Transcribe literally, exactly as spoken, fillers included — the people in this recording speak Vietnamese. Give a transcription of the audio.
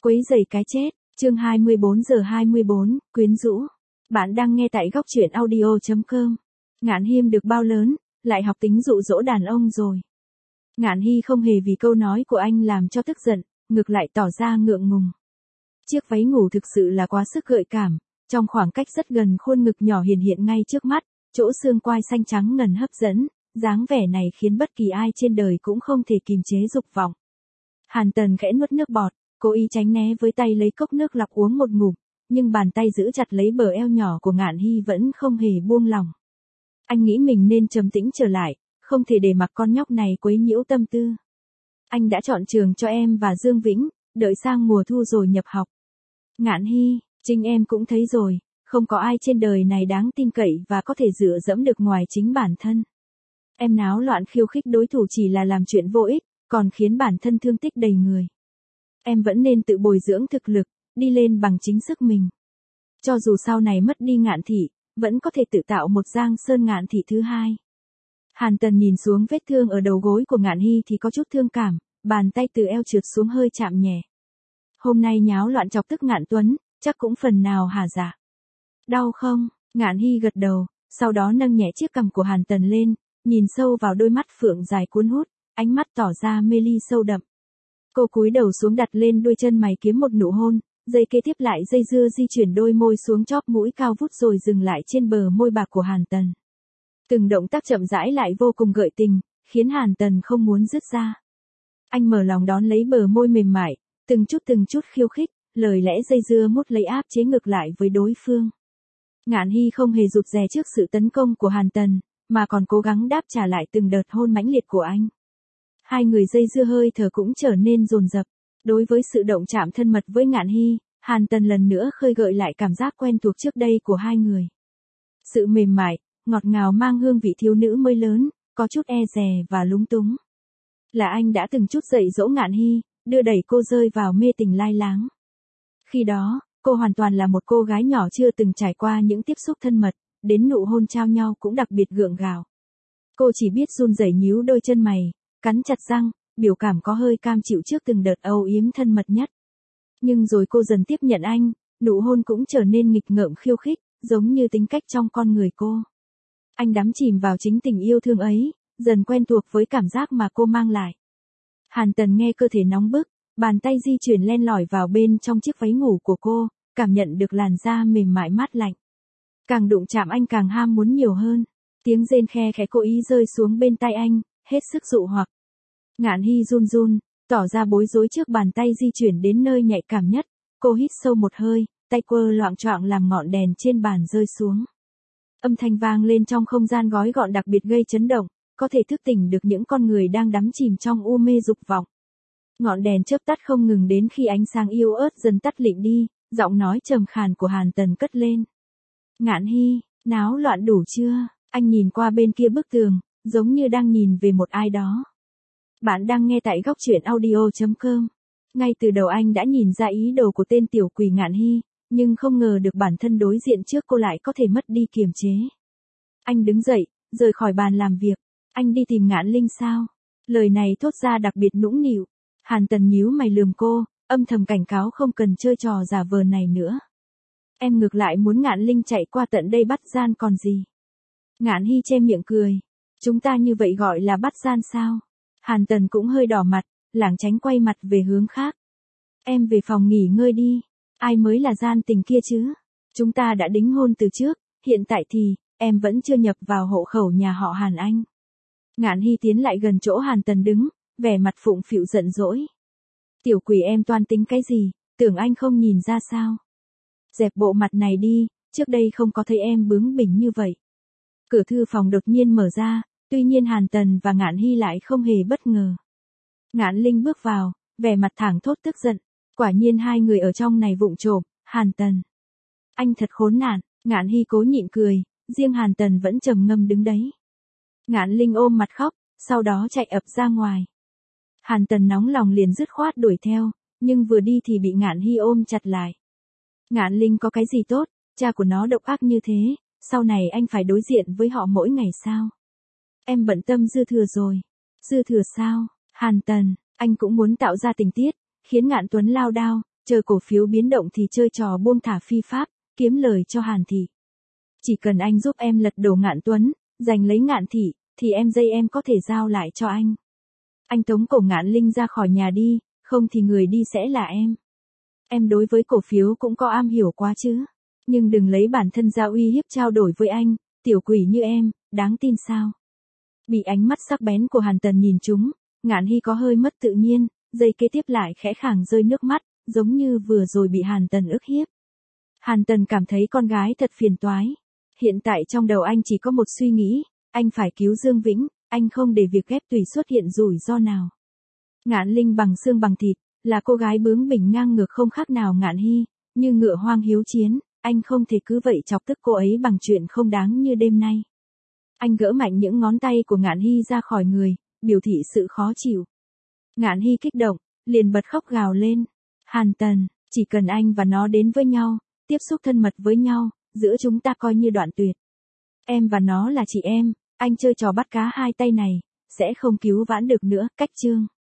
Quấy rầy cái chết, chương hai mươi bốn giờ hai mươi bốn, quyến rũ. Bạn đang nghe tại góc truyện audio chấm com. Ngạn Hiêm được bao lớn, lại học tính dụ dỗ đàn ông rồi. Ngạn Hy không hề vì câu nói của anh làm cho tức giận, ngược lại tỏ ra ngượng ngùng. Chiếc váy ngủ thực sự là quá sức gợi cảm, trong khoảng cách rất gần khuôn ngực nhỏ hiển hiện ngay trước mắt, chỗ xương quai xanh trắng ngần hấp dẫn, dáng vẻ này khiến bất kỳ ai trên đời cũng không thể kìm chế dục vọng. Hàn Tần khẽ nuốt nước bọt, cố ý tránh né với tay lấy cốc nước lọc uống một ngụm, nhưng bàn tay giữ chặt lấy bờ eo nhỏ của Ngạn Hy vẫn không hề buông lỏng. Anh nghĩ mình nên trầm tĩnh trở lại, không thể để mặc con nhóc này quấy nhiễu tâm tư. Anh đã chọn trường cho em và Dương Vĩnh, đợi sang mùa thu rồi nhập học. Ngạn Hy, chính em cũng thấy rồi, không có ai trên đời này đáng tin cậy và có thể dựa dẫm được ngoài chính bản thân. Em náo loạn khiêu khích đối thủ chỉ là làm chuyện vô ích, còn khiến bản thân thương tích đầy người. Em vẫn nên tự bồi dưỡng thực lực, đi lên bằng chính sức mình. Cho dù sau này mất đi Ngạn thị, vẫn có thể tự tạo một Giang Sơn Ngạn thị thứ hai. Hàn Tần nhìn xuống vết thương ở đầu gối của Ngạn Hy thì có chút thương cảm, bàn tay từ eo trượt xuống hơi chạm nhẹ. Hôm nay nháo loạn chọc tức Ngạn Tuấn, chắc cũng phần nào hả dạ. Đau không? Ngạn Hy gật đầu, sau đó nâng nhẹ chiếc cằm của Hàn Tần lên, nhìn sâu vào đôi mắt phượng dài cuốn hút, ánh mắt tỏ ra mê ly sâu đậm. Cô cúi đầu xuống đặt lên đôi chân mày kiếm một nụ hôn, giây kế tiếp lại dây dưa di chuyển đôi môi xuống chóp mũi cao vút rồi dừng lại trên bờ môi bạc của Hàn Tần. Từng động tác chậm rãi lại vô cùng gợi tình, khiến Hàn Tần không muốn dứt ra. Anh mở lòng đón lấy bờ môi mềm mại, từng chút từng chút khiêu khích, lời lẽ dây dưa mút lấy áp chế ngược lại với đối phương. Ngạn Hy không hề rụt rè trước sự tấn công của Hàn Tần, mà còn cố gắng đáp trả lại từng đợt hôn mãnh liệt của anh. Hai người dây dưa hơi thở cũng trở nên dồn dập. Đối với sự động chạm thân mật với Ngạn Hy, Hàn Tần lần nữa khơi gợi lại cảm giác quen thuộc trước đây của hai người. Sự mềm mại, ngọt ngào mang hương vị thiếu nữ mới lớn, có chút e dè và lúng túng. Là anh đã từng chút dạy dỗ Ngạn Hy, đưa đẩy cô rơi vào mê tình lai láng. Khi đó, cô hoàn toàn là một cô gái nhỏ chưa từng trải qua những tiếp xúc thân mật, đến nụ hôn trao nhau cũng đặc biệt gượng gạo. Cô chỉ biết run rẩy nhíu đôi chân mày, cắn chặt răng, biểu cảm có hơi cam chịu trước từng đợt âu yếm thân mật nhất. Nhưng rồi cô dần tiếp nhận anh, nụ hôn cũng trở nên nghịch ngợm khiêu khích, giống như tính cách trong con người cô. Anh đắm chìm vào chính tình yêu thương ấy, dần quen thuộc với cảm giác mà cô mang lại. Hàn Tần nghe cơ thể nóng bức, bàn tay di chuyển len lỏi vào bên trong chiếc váy ngủ của cô, cảm nhận được làn da mềm mại mát lạnh. Càng đụng chạm anh càng ham muốn nhiều hơn, tiếng rên khe khẽ cố ý rơi xuống bên tai anh, hết sức dụ hoặc. Ngạn Hy run run, tỏ ra bối rối trước bàn tay di chuyển đến nơi nhạy cảm nhất, cô hít sâu một hơi, tay quơ loạng choạng làm ngọn đèn trên bàn rơi xuống. Âm thanh vang lên trong không gian gói gọn đặc biệt gây chấn động, có thể thức tỉnh được những con người đang đắm chìm trong u mê dục vọng. Ngọn đèn chớp tắt không ngừng đến khi ánh sáng yếu ớt dần tắt lịm đi, giọng nói trầm khàn của Hàn Tần cất lên. Ngạn Hy, náo loạn đủ chưa? Anh nhìn qua bên kia bức tường, giống như đang nhìn về một ai đó. Bạn đang nghe tại góc truyện audio chấm com. Ngay từ đầu anh đã nhìn ra ý đồ của tên tiểu quỷ Ngạn Hy, nhưng không ngờ được bản thân đối diện trước cô lại có thể mất đi kiềm chế. Anh đứng dậy, rời khỏi bàn làm việc. Anh đi tìm Ngạn Linh sao? Lời này thốt ra đặc biệt nũng nịu. Hàn Tần nhíu mày lườm cô, âm thầm cảnh cáo không cần chơi trò giả vờ này nữa. Em ngược lại muốn Ngạn Linh chạy qua tận đây bắt gian còn gì? Ngạn Hy che miệng cười. Chúng ta như vậy gọi là bắt gian sao? Hàn Tần cũng hơi đỏ mặt, lảng tránh quay mặt về hướng khác. Em về phòng nghỉ ngơi đi. Ai mới là gian tình kia chứ? Chúng ta đã đính hôn từ trước, hiện tại thì, em vẫn chưa nhập vào hộ khẩu nhà họ Hàn anh. Ngạn Hy tiến lại gần chỗ Hàn Tần đứng, vẻ mặt phụng phịu giận dỗi. Tiểu quỷ em toan tính cái gì, tưởng anh không nhìn ra sao? Dẹp bộ mặt này đi, trước đây không có thấy em bướng bỉnh như vậy. Cửa thư phòng đột nhiên mở ra, tuy nhiên Hàn Tần và Ngạn Hy lại không hề bất ngờ. Ngạn Linh bước vào, vẻ mặt thẳng thốt tức giận, quả nhiên hai người ở trong này vụng trộm, Hàn Tần. Anh thật khốn nạn, Ngạn Hy cố nhịn cười, riêng Hàn Tần vẫn trầm ngâm đứng đấy. Ngạn Linh ôm mặt khóc, sau đó chạy ập ra ngoài. Hàn Tần nóng lòng liền dứt khoát đuổi theo, nhưng vừa đi thì bị Ngạn Hy ôm chặt lại. Ngạn Linh có cái gì tốt, cha của nó độc ác như thế, sau này anh phải đối diện với họ mỗi ngày sao? Em bận tâm dư thừa rồi. Dư thừa sao? Hàn Tần, anh cũng muốn tạo ra tình tiết, khiến Ngạn Tuấn lao đao, Chờ cổ phiếu biến động thì chơi trò buông thả phi pháp, kiếm lời cho Hàn Thị. Chỉ cần anh giúp em lật đổ Ngạn Tuấn, giành lấy Ngạn Thị, thì em dây em có thể giao lại cho anh. Anh tống cổ Ngạn Linh ra khỏi nhà đi, không thì người đi sẽ là em. Em đối với cổ phiếu cũng có am hiểu quá chứ. Nhưng đừng lấy bản thân ra uy hiếp trao đổi với anh, tiểu quỷ như em, đáng tin sao? Bị ánh mắt sắc bén của Hàn Tần nhìn trúng, Ngạn Hy có hơi mất tự nhiên, giây kế tiếp lại khẽ khàng rơi nước mắt, giống như vừa rồi bị Hàn Tần ức hiếp. Hàn Tần cảm thấy con gái thật phiền toái. Hiện tại trong đầu anh chỉ có một suy nghĩ, anh phải cứu Dương Vĩnh, anh không để việc ghép tùy xuất hiện rủi ro nào. Ngạn Linh bằng xương bằng thịt, là cô gái bướng bỉnh ngang ngược không khác nào Ngạn Hy, như ngựa hoang hiếu chiến, anh không thể cứ vậy chọc tức cô ấy bằng chuyện không đáng như đêm nay. Anh gỡ mạnh những ngón tay của Ngạn Hy ra khỏi người, biểu thị sự khó chịu. Ngạn Hy kích động, liền bật khóc gào lên. Hàn Tần, chỉ cần anh và nó đến với nhau, tiếp xúc thân mật với nhau, giữa chúng ta coi như đoạn tuyệt. Em và nó là chị em, anh chơi trò bắt cá hai tay này, sẽ không cứu vãn được nữa. Cách chương.